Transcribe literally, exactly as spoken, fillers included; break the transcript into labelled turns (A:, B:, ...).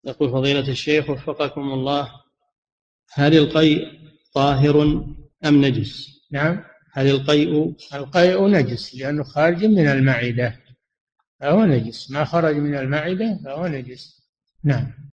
A: يقول فضيلة الشيخ وفقكم الله، هل القيء طاهر أم نجس؟
B: نعم.
A: هل القيء
B: القيء نجس لأنه خارج من المعدة، فهو نجس، ما خرج من المعدة فهو نجس. نعم.